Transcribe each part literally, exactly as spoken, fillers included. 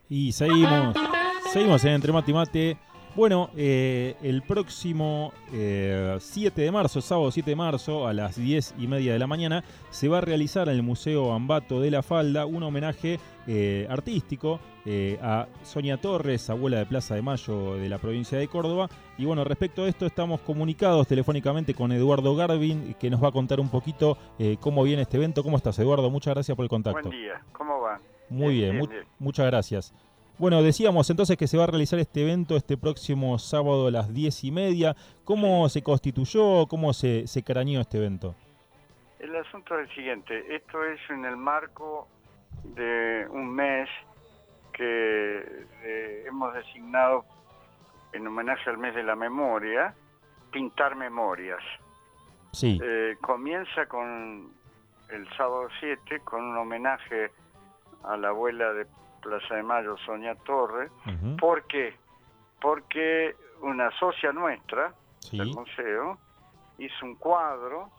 Y seguimos, seguimos en Entre Mate y Mate. Bueno, eh, el próximo eh, siete de marzo, sábado siete de marzo, a las diez y media de la mañana, se va a realizar en el Museo Ambato de la Falda un homenaje eh, artístico eh, a Sonia Torres, abuela de Plaza de Mayo de la provincia de Córdoba. Y bueno, respecto a esto estamos comunicados telefónicamente con Eduardo Garvin, que nos va a contar un poquito eh, cómo viene este evento. ¿Cómo estás, Eduardo? Muchas gracias por el contacto. Buen día, ¿cómo va? Muy bien, bien, mu bien. muchas gracias. Bueno, decíamos entonces que se va a realizar este evento este próximo sábado a las diez y media. ¿Cómo se constituyó? ¿Cómo se, se craneó este evento? El asunto es el siguiente, esto es en el marco de un mes que eh, hemos designado en homenaje al mes de la memoria, Pintar Memorias. Sí. Eh, comienza con el sábado siete con un homenaje a la abuela de Plaza de Mayo, Sonia Torres. Uh-huh. ¿Por qué? Porque una socia nuestra Sí. del museo hizo un cuadro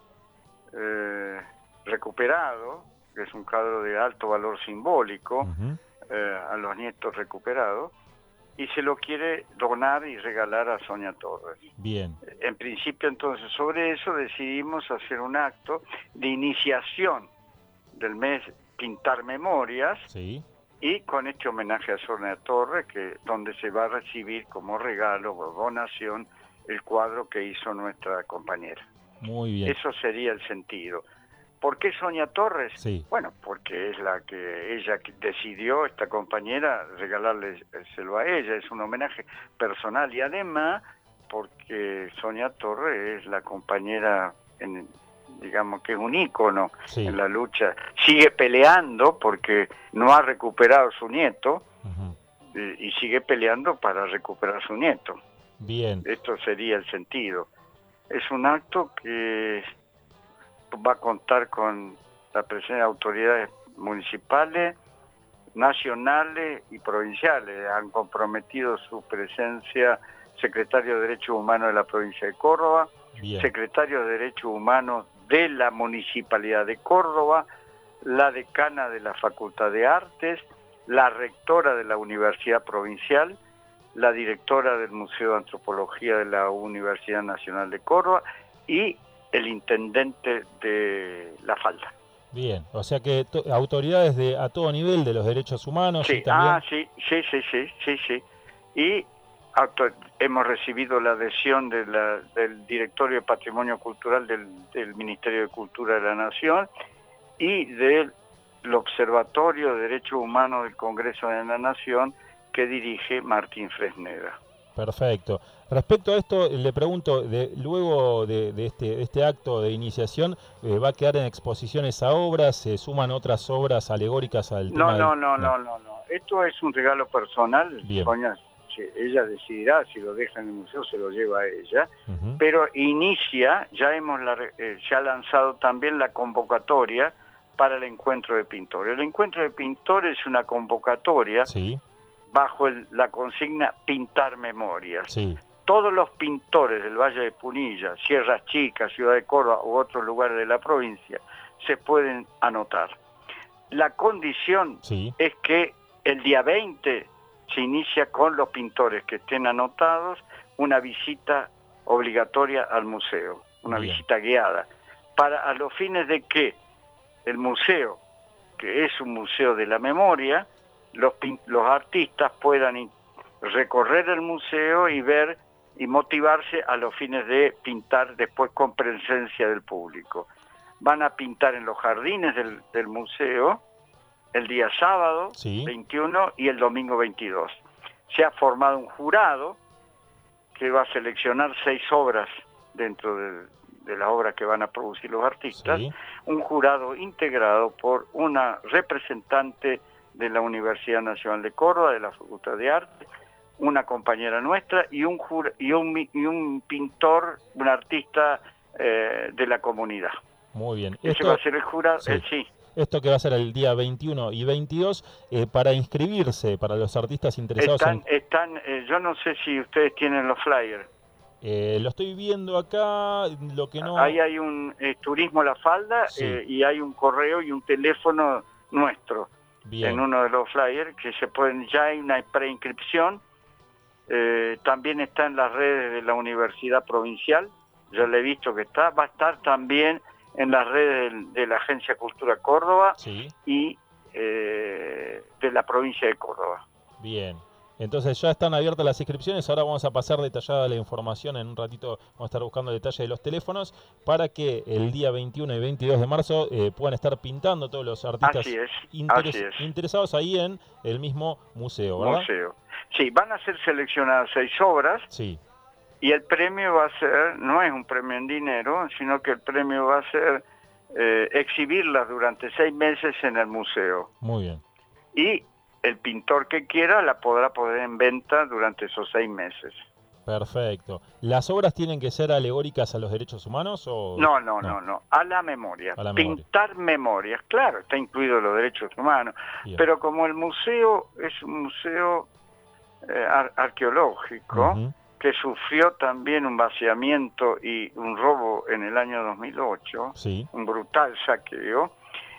eh, recuperado, que es un cuadro de alto valor simbólico, Uh-huh. eh, a los nietos recuperados, y se lo quiere donar y regalar a Sonia Torres. Bien. En principio, entonces, sobre eso decidimos hacer un acto de iniciación del mes Pintar Memorias. Sí. Y con este homenaje a Sonia Torres, que donde se va a recibir como regalo o donación el cuadro que hizo nuestra compañera. Muy bien. Eso sería el sentido. ¿Por qué Sonia Torres? Sí. Bueno, porque es la que ella decidió, esta compañera, regalárselo a ella. Es un homenaje personal y además porque Sonia Torres es la compañera, en, digamos que es un ícono Sí. en la lucha. Sigue peleando porque no ha recuperado a su nieto. Uh-huh. y, y sigue peleando para recuperar a su nieto. Bien. Esto sería el sentido. Es un acto que va a contar con la presencia de autoridades municipales, nacionales y provinciales. Han comprometido su presencia secretario de Derechos Humanos de la provincia de Córdoba, Bien. secretario de Derechos Humanos de la Municipalidad de Córdoba, la decana de la Facultad de Artes, la rectora de la Universidad Provincial, la directora del Museo de Antropología de la Universidad Nacional de Córdoba y el intendente de La Falda. Bien, o sea que autoridades de a todo nivel de los derechos humanos. Sí, y también... ah, sí, sí, sí, sí, sí, sí. Y hemos recibido la adhesión de la, del Directorio de Patrimonio Cultural del, del Ministerio de Cultura de la Nación y del Observatorio de Derechos Humanos del Congreso de la Nación que dirige Martín Fresneda. Perfecto. Respecto a esto, le pregunto, de, luego de, de, este, de este acto de iniciación, eh, ¿va a quedar en exposición esa obra? ¿Se suman otras obras alegóricas al No, tema? no, del... no, no, no, no. Esto es un regalo personal. Bien. Sonia, ella decidirá si lo deja en el museo, se lo lleva a ella. Uh-huh. Pero inicia, ya hemos la, eh, se ha lanzado también la convocatoria para el encuentro de pintores. El encuentro de pintores es una convocatoria. Sí. Bajo el, la consigna Pintar Memorias. Sí. Todos los pintores del Valle de Punilla, Sierras Chicas, Ciudad de Córdoba u otros lugares de la provincia se pueden anotar. La condición Sí. es que el día veinte se inicia con los pintores que estén anotados una visita obligatoria al museo, una Bien. visita guiada, para a los fines de que el museo, que es un museo de la memoria, Los, los artistas puedan recorrer el museo y ver y motivarse a los fines de pintar después con presencia del público. Van a pintar en los jardines del, del museo el día sábado Sí. veintiuno y el domingo veintidós. Se ha formado un jurado que va a seleccionar seis obras dentro de, de las obras que van a producir los artistas. Sí. Un jurado integrado por una representante de la Universidad Nacional de Córdoba, de la Facultad de Arte, una compañera nuestra y un jur y un, y un pintor, un artista eh, de la comunidad. Muy bien. Ese Esto, va a ser el jurado, sí. eh, sí. Esto que va a ser el día veintiuno y veintidós, eh, para inscribirse, para los artistas interesados Están, en... están eh, yo no sé si ustedes tienen los flyers. Eh, lo estoy viendo acá, lo que no... Ahí hay un eh, Turismo La Falda, Sí. eh, y hay un correo y un teléfono nuestro. en uno de los flyers, que se pueden, ya hay una preinscripción, eh, también está en las redes de la Universidad Provincial, yo le he visto que está, va a estar también en las redes de, de la Agencia Cultura Córdoba sí. y eh, de la provincia de Córdoba. Bien. Entonces ya están abiertas las inscripciones, ahora vamos a pasar detallada la información, en un ratito vamos a estar buscando el detalle de los teléfonos, para que el día veintiuno y veintidós de marzo eh, puedan estar pintando todos los artistas así es, interes así es. interesados ahí en el mismo museo, ¿verdad? Museo. Sí, van a ser seleccionadas seis obras, sí. Y el premio va a ser, no es un premio en dinero, sino que el premio va a ser eh, exhibirlas durante seis meses en el museo. Muy bien. Y el pintor que quiera la podrá poner en venta durante esos seis meses. Perfecto. ¿Las obras tienen que ser alegóricas a los derechos humanos o...? No, no, no, no, no. A la memoria. A la memoria. Pintar memorias, claro, está incluido los derechos humanos. Bien. Pero como el museo es un museo eh, ar arqueológico, uh-huh. que sufrió también un vaciamiento y un robo en el año dos mil ocho, sí. un brutal saqueo,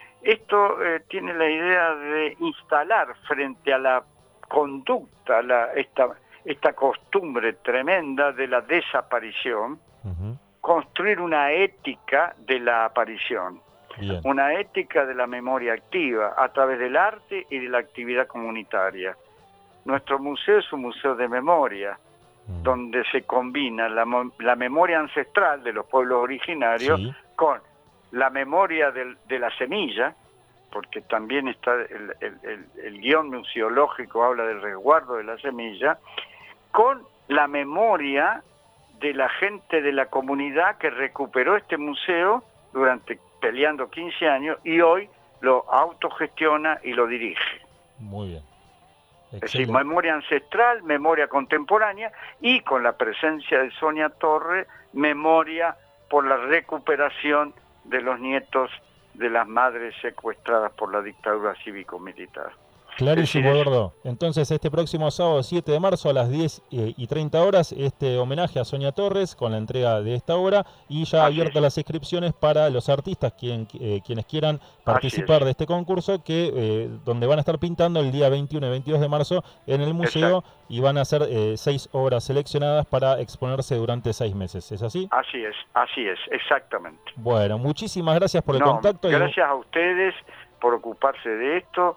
esto eh, tiene la idea de instalar frente a la conducta, la, esta, esta costumbre tremenda de la desaparición, uh-huh. construir una ética de la aparición, Bien. una ética de la memoria activa a través del arte y de la actividad comunitaria. Nuestro museo es un museo de memoria, uh-huh. donde se combina la, la memoria ancestral de los pueblos originarios sí. con la memoria del, de la semilla, porque también está el, el, el, el guión museológico habla del resguardo de la semilla, con la memoria de la gente de la comunidad que recuperó este museo durante peleando quince años y hoy lo autogestiona y lo dirige. Muy bien. Excelente. Es decir, memoria ancestral, memoria contemporánea y con la presencia de Sonia Torre, memoria por la recuperación de los nietos de las madres secuestradas por la dictadura cívico-militar. Clarísimo, Eduardo. Entonces, este próximo sábado siete de marzo a las diez y treinta horas, este homenaje a Sonia Torres con la entrega de esta obra y ya abiertas las inscripciones para los artistas quien, eh, quienes quieran participar de este concurso, que eh, donde van a estar pintando el día veintiuno y veintidós de marzo en el museo. Exacto. Y van a ser eh, seis obras seleccionadas para exponerse durante seis meses. ¿Es así? Así es, así es, exactamente. Bueno, muchísimas gracias por el no, contacto. Gracias y... a ustedes por ocuparse de esto.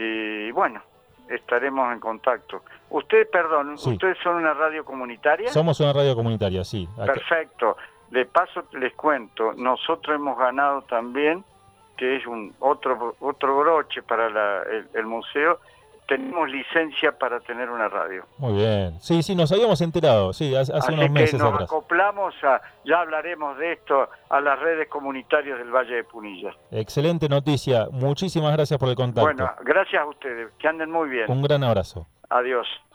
Y bueno, estaremos en contacto. Ustedes, perdón, sí. ¿ustedes son una radio comunitaria? Somos una radio comunitaria, sí. Acá. Perfecto. De paso les cuento, nosotros hemos ganado también, que es un otro otro broche para la, el, el museo, tenemos licencia para tener una radio. Muy bien. Sí, sí, nos habíamos enterado, sí, hace, hace Así unos meses que nos atrás. acoplamos a, ya hablaremos de esto, a las redes comunitarias del Valle de Punilla. Excelente noticia. Muchísimas gracias por el contacto. Bueno, gracias a ustedes. Que anden muy bien. Un gran abrazo. Adiós.